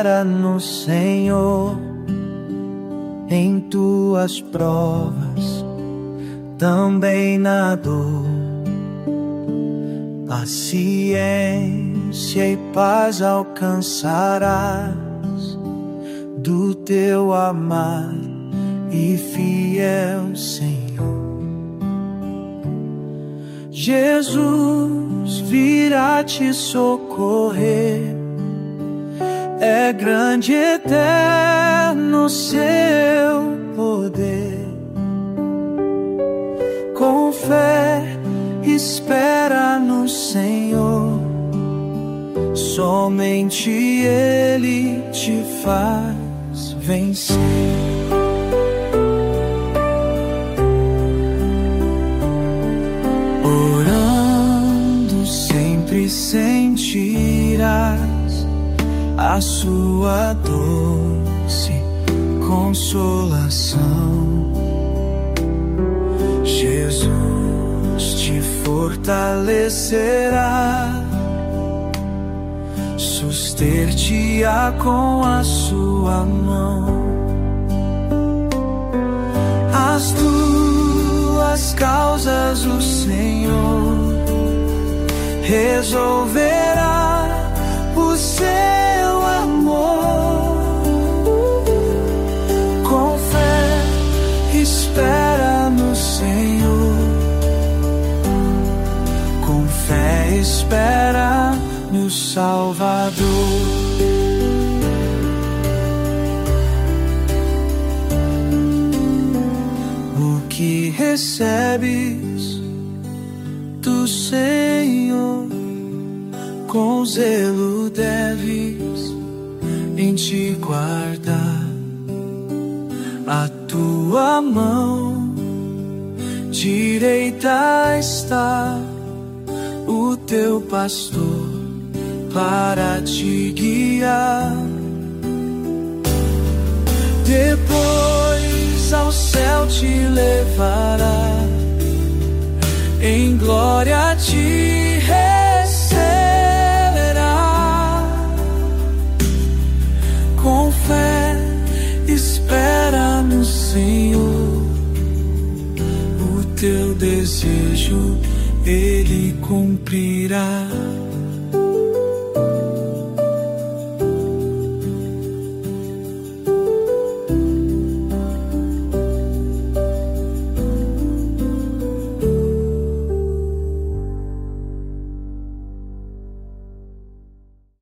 espera no Senhor. Em tuas provas, também na dor, paciência e paz alcançarás do teu amar e fiel Senhor. Jesus virá te socorrer, é grande e eterno seu poder. Com fé espera no Senhor, somente Ele te faz vencer. Orando sempre sentirás a sua doce consolação. Jesus te fortalecerá, suster-te-á com a sua mão. As tuas causas o Senhor resolverá, o seu amor. Com fé espera no Senhor, com fé espera no Salvador. O que recebes do Senhor, com zelo deves em ti guardar. A tua mão direita está o teu pastor para te guiar. Depois ao céu te levará, em glória te receberá. Com fé espera no Senhor, o teu desejo Ele cumprirá.